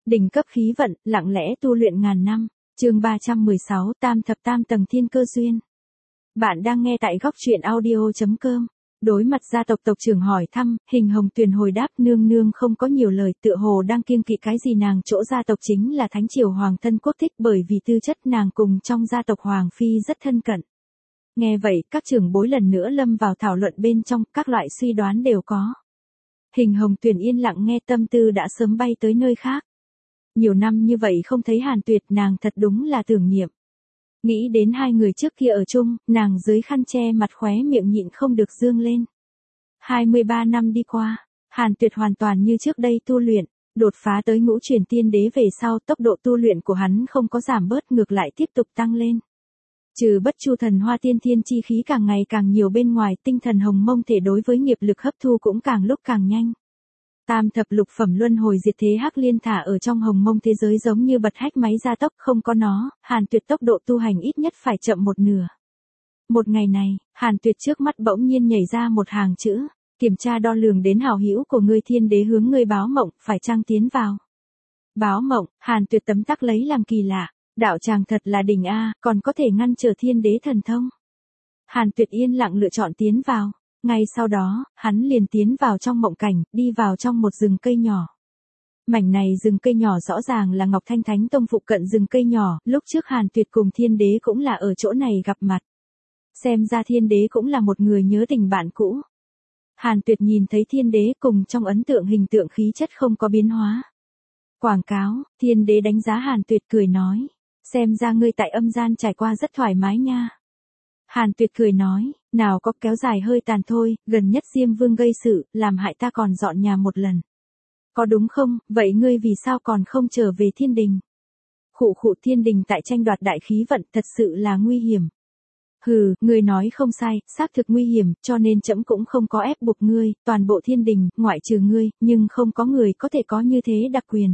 Đỉnh cấp khí vận, lặng lẽ tu luyện ngàn năm. Chương 316, Tam thập tam tầng thiên cơ duyên. Bạn đang nghe tại góc truyện audio.com. Đối mặt gia tộc tộc trưởng hỏi thăm, Hình Hồng Tuyền hồi đáp nương nương không có nhiều lời, tựa hồ đang kiêng kỵ cái gì. Nàng chỗ gia tộc chính là thánh triều hoàng thân quốc thích, bởi vì tư chất nàng cùng trong gia tộc hoàng phi rất thân cận. Nghe vậy, các trưởng bối lần nữa lâm vào thảo luận bên trong, các loại suy đoán đều có. Hình Hồng Tuyền yên lặng nghe, tâm tư đã sớm bay tới nơi khác. Nhiều năm như vậy không thấy Hàn Tuyệt, nàng thật đúng là tưởng niệm. Nghĩ đến hai người trước kia ở chung, nàng dưới khăn che mặt khóe miệng nhịn không được dương lên. 23 năm đi qua, Hàn Tuyệt hoàn toàn như trước đây tu luyện, đột phá tới ngũ chuyển tiên đế về sau, tốc độ tu luyện của hắn không có giảm bớt, ngược lại tiếp tục tăng lên. Trừ bất chu thần hoa tiên thiên chi khí càng ngày càng nhiều bên ngoài, tinh thần hồng mông thể đối với nghiệp lực hấp thu cũng càng lúc càng nhanh. Tam thập lục phẩm luân hồi diệt thế hắc liên thả ở trong hồng mông thế giới giống như bật hách máy gia tốc, không có nó, Hàn Tuyệt tốc độ tu hành ít nhất phải chậm một nửa. Một ngày này, Hàn Tuyệt trước mắt bỗng nhiên nhảy ra một hàng chữ, kiểm tra đo lường đến hảo hữu của ngươi, thiên đế hướng ngươi báo mộng, phải chăng tiến vào. Báo mộng, Hàn Tuyệt tấm tắc lấy làm kỳ lạ, đạo tràng thật là đỉnh a, còn có thể ngăn trở thiên đế thần thông. Hàn Tuyệt yên lặng lựa chọn tiến vào. Ngay sau đó, hắn liền tiến vào trong mộng cảnh, đi vào trong một rừng cây nhỏ. Mảnh này rừng cây nhỏ rõ ràng là Ngọc Thanh Thánh Tông phụ cận rừng cây nhỏ, lúc trước Hàn Tuyệt cùng thiên đế cũng là ở chỗ này gặp mặt. Xem ra thiên đế cũng là một người nhớ tình bạn cũ. Hàn Tuyệt nhìn thấy thiên đế cùng trong ấn tượng hình tượng khí chất không có biến hóa. Quảng cáo, thiên đế đánh giá Hàn Tuyệt cười nói, xem ra ngươi tại âm gian trải qua rất thoải mái nha. Hàn Tuyệt cười nói, nào có, kéo dài hơi tàn thôi, gần nhất Diêm Vương gây sự, làm hại ta còn dọn nhà một lần. Có đúng không, vậy ngươi vì sao còn không trở về thiên đình? Khụ khụ, thiên đình tại tranh đoạt đại khí vận, thật sự là nguy hiểm. Hừ, ngươi nói không sai, xác thực nguy hiểm, cho nên trẫm cũng không có ép buộc ngươi, toàn bộ thiên đình, ngoại trừ ngươi, nhưng không có người có thể có như thế đặc quyền.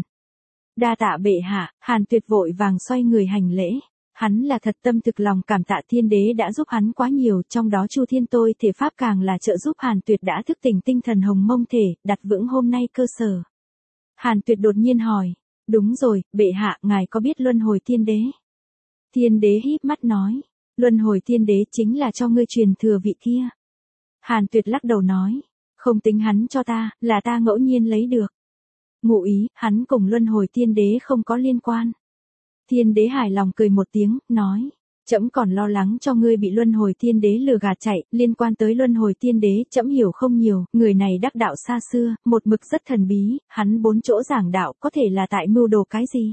Đa tạ bệ hạ, Hàn Tuyệt vội vàng xoay người hành lễ. Hắn là thật tâm thực lòng cảm tạ thiên đế đã giúp hắn quá nhiều, trong đó Chu Thiên Tôi thể pháp càng là trợ giúp Hàn Tuyệt đã thức tỉnh tinh thần hồng mông thể, đặt vững hôm nay cơ sở. Hàn Tuyệt đột nhiên hỏi, đúng rồi, bệ hạ, ngài có biết luân hồi thiên đế? Thiên đế híp mắt nói, luân hồi thiên đế chính là cho ngươi truyền thừa vị kia. Hàn Tuyệt lắc đầu nói, không tính hắn cho ta, là ta ngẫu nhiên lấy được. Ngụ ý, hắn cùng luân hồi thiên đế không có liên quan. Thiên đế hài lòng cười một tiếng, nói, trẫm còn lo lắng cho ngươi bị luân hồi thiên đế lừa gạt chạy, liên quan tới luân hồi thiên đế, trẫm hiểu không nhiều, người này đắc đạo xa xưa, một mực rất thần bí, hắn 4 chỗ giảng đạo có thể là tại mưu đồ cái gì?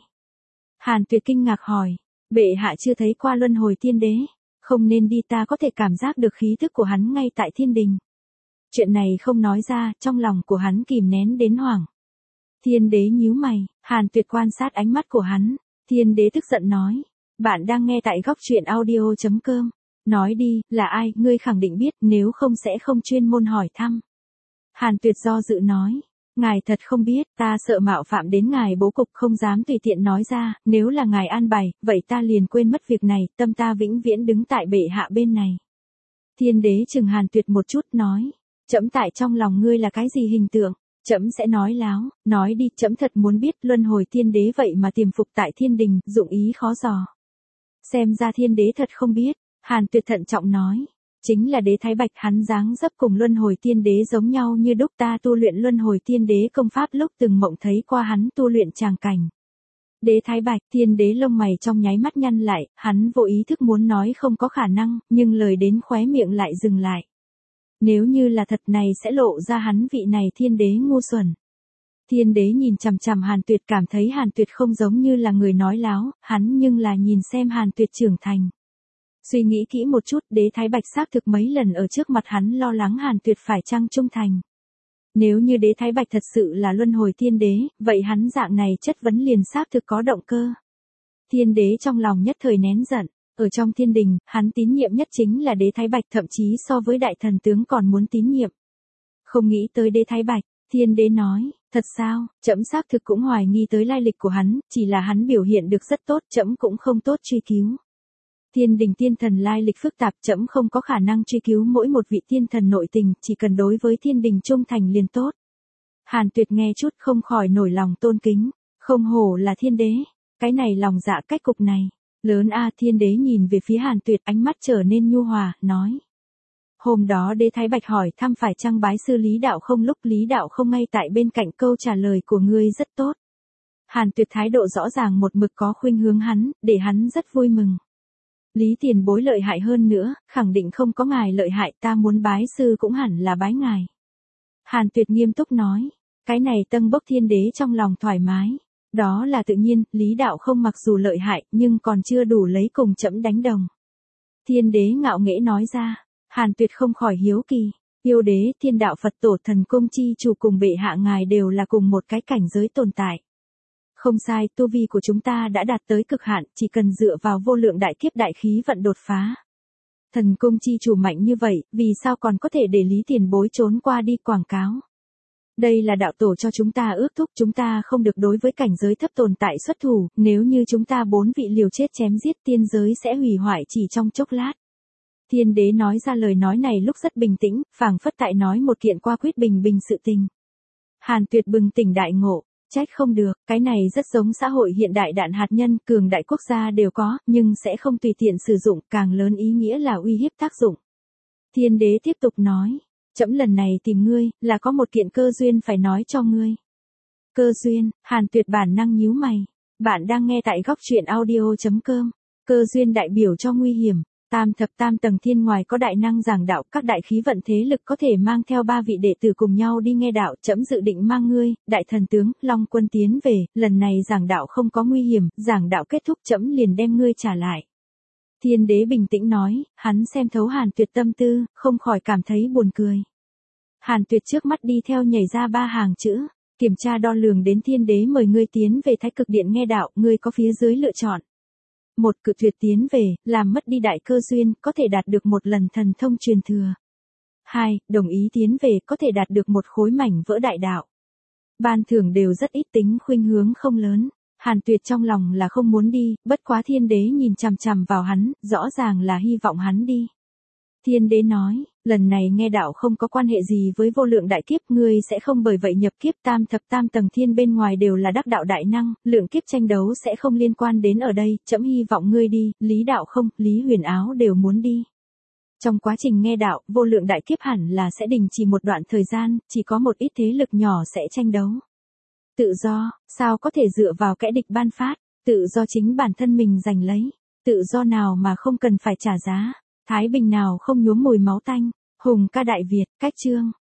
Hàn Tuyệt kinh ngạc hỏi, bệ hạ chưa thấy qua luân hồi thiên đế, không nên đi, ta có thể cảm giác được khí thức của hắn ngay tại thiên đình. Chuyện này không nói ra, trong lòng của hắn kìm nén đến hoảng. Thiên đế nhíu mày, Hàn Tuyệt quan sát ánh mắt của hắn. Thiên đế tức giận nói, bạn đang nghe tại góc truyện audio.com, nói đi, là ai, ngươi khẳng định biết, nếu không sẽ không chuyên môn hỏi thăm. Hàn Tuyệt do dự nói, ngài thật không biết, ta sợ mạo phạm đến ngài bố cục, không dám tùy tiện nói ra, nếu là ngài an bài, vậy ta liền quên mất việc này, tâm ta vĩnh viễn đứng tại bệ hạ bên này. Thiên đế chừng Hàn Tuyệt một chút nói, trẫm tại trong lòng ngươi là cái gì hình tượng? Trẫm sẽ nói láo, nói đi, trẫm thật muốn biết, luân hồi thiên đế vậy mà tiềm phục tại thiên đình, dụng ý khó dò. Xem ra thiên đế thật không biết, Hàn Tuyệt thận trọng nói, chính là đế Thái Bạch, hắn dáng dấp cùng luân hồi thiên đế giống nhau như đúc, ta tu luyện luân hồi thiên đế công pháp lúc từng mộng thấy qua hắn tu luyện tràng cảnh. Đế Thái Bạch, thiên đế lông mày trong nháy mắt nhăn lại, hắn vô ý thức muốn nói không có khả năng, nhưng lời đến khóe miệng lại dừng lại. Nếu như là thật này sẽ lộ ra hắn vị này thiên đế ngu xuẩn. Thiên đế nhìn chằm chằm Hàn Tuyệt, cảm thấy Hàn Tuyệt không giống như là người nói láo, hắn nhưng là nhìn xem Hàn Tuyệt trưởng thành. Suy nghĩ kỹ một chút, đế Thái Bạch xác thực mấy lần ở trước mặt hắn lo lắng Hàn Tuyệt phải chăng trung thành. Nếu như đế Thái Bạch thật sự là luân hồi thiên đế, vậy hắn dạng này chất vấn liền xác thực có động cơ. Thiên đế trong lòng nhất thời nén giận. Ở trong thiên đình, hắn tín nhiệm nhất chính là đế Thái Bạch, thậm chí so với đại thần tướng còn muốn tín nhiệm. Không nghĩ tới đế Thái Bạch, thiên đế nói, thật sao, trẫm xác thực cũng hoài nghi tới lai lịch của hắn, chỉ là hắn biểu hiện được rất tốt, trẫm cũng không tốt truy cứu. Thiên đình tiên thần lai lịch phức tạp, trẫm không có khả năng truy cứu mỗi một vị tiên thần nội tình, chỉ cần đối với thiên đình trung thành liền tốt. Hàn Tuyệt nghe chút không khỏi nổi lòng tôn kính. Không hổ là thiên đế, cái này lòng dạ cách cục này. Lớn a. Thiên đế nhìn về phía Hàn Tuyệt, ánh mắt trở nên nhu hòa, nói. Hôm đó đế Thái Bạch hỏi thăm phải chăng bái sư Lý Đạo không, lúc Lý Đạo không ngay tại bên cạnh, câu trả lời của ngươi rất tốt. Hàn Tuyệt thái độ rõ ràng một mực có khuynh hướng hắn, để hắn rất vui mừng. Lý tiền bối lợi hại hơn nữa, khẳng định không có ngài lợi hại, ta muốn bái sư cũng hẳn là bái ngài. Hàn Tuyệt nghiêm túc nói, cái này Tân Bốc thiên đế trong lòng thoải mái. Đó là tự nhiên, Lý Đạo không mặc dù lợi hại, nhưng còn chưa đủ lấy cùng trẫm đánh đồng. Thiên đế ngạo nghễ nói ra. Hàn Tuyệt không khỏi hiếu kỳ. Yêu đế, thiên đạo Phật tổ thần cung chi chủ cùng bệ hạ ngài đều là cùng một cái cảnh giới tồn tại. Không sai, tu vi của chúng ta đã đạt tới cực hạn, chỉ cần dựa vào vô lượng đại kiếp đại khí vận đột phá. Thần cung chi chủ mạnh như vậy, vì sao còn có thể để Lý tiền bối trốn qua đi quảng cáo? Đây là đạo tổ cho chúng ta ước thúc, chúng ta không được đối với cảnh giới thấp tồn tại xuất thủ, nếu như chúng ta 4 vị liều chết chém giết, tiên giới sẽ hủy hoại chỉ trong chốc lát. Thiên đế nói ra lời nói này lúc rất bình tĩnh, phảng phất tại nói một kiện qua quyết bình bình sự tình. Hàn Tuyệt bừng tỉnh đại ngộ, trách không được, cái này rất giống xã hội hiện đại, đạn hạt nhân, cường đại quốc gia đều có, nhưng sẽ không tùy tiện sử dụng, càng lớn ý nghĩa là uy hiếp tác dụng. Thiên đế tiếp tục nói, trẫm lần này tìm ngươi, là có một kiện cơ duyên phải nói cho ngươi. Cơ duyên? Hàn Tuyệt bản năng nhíu mày. Bạn đang nghe tại góc truyện audio.com. Cơ duyên đại biểu cho nguy hiểm. Tam thập tam tầng thiên ngoài có đại năng giảng đạo, các đại khí vận thế lực có thể mang theo 3 vị đệ tử cùng nhau đi nghe đạo, trẫm dự định mang ngươi, đại thần tướng, Long Quân tiến về, lần này giảng đạo không có nguy hiểm, giảng đạo kết thúc trẫm liền đem ngươi trả lại. Thiên đế bình tĩnh nói, hắn xem thấu Hàn Tuyệt tâm tư, không khỏi cảm thấy buồn cười. Hàn Tuyệt trước mắt đi theo nhảy ra 3 hàng chữ, kiểm tra đo lường đến thiên đế mời ngươi tiến về Thái Cực Điện nghe đạo, ngươi có phía dưới lựa chọn. 1. Cự tuyệt tiến về, làm mất đi đại cơ duyên, có thể đạt được một lần thần thông truyền thừa. 2. Đồng ý tiến về, có thể đạt được một khối mảnh vỡ đại đạo. Ban thưởng đều rất ít, tính khuynh hướng không lớn. Hàn Tuyệt trong lòng là không muốn đi, bất quá thiên đế nhìn chằm chằm vào hắn, rõ ràng là hy vọng hắn đi. Thiên đế nói, lần này nghe đạo không có quan hệ gì với vô lượng đại kiếp, ngươi sẽ không bởi vậy nhập kiếp, tam thập tam tầng thiên bên ngoài đều là đắc đạo đại năng, lượng kiếp tranh đấu sẽ không liên quan đến ở đây, trẫm hy vọng ngươi đi, Lý Đạo không, Lý Huyền Áo đều muốn đi. Trong quá trình nghe đạo, vô lượng đại kiếp hẳn là sẽ đình chỉ một đoạn thời gian, chỉ có một ít thế lực nhỏ sẽ tranh đấu. Tự do, sao có thể dựa vào kẻ địch ban phát, tự do chính bản thân mình giành lấy, tự do nào mà không cần phải trả giá, thái bình nào không nhuốm mùi máu tanh, hùng ca đại Việt, cách chương.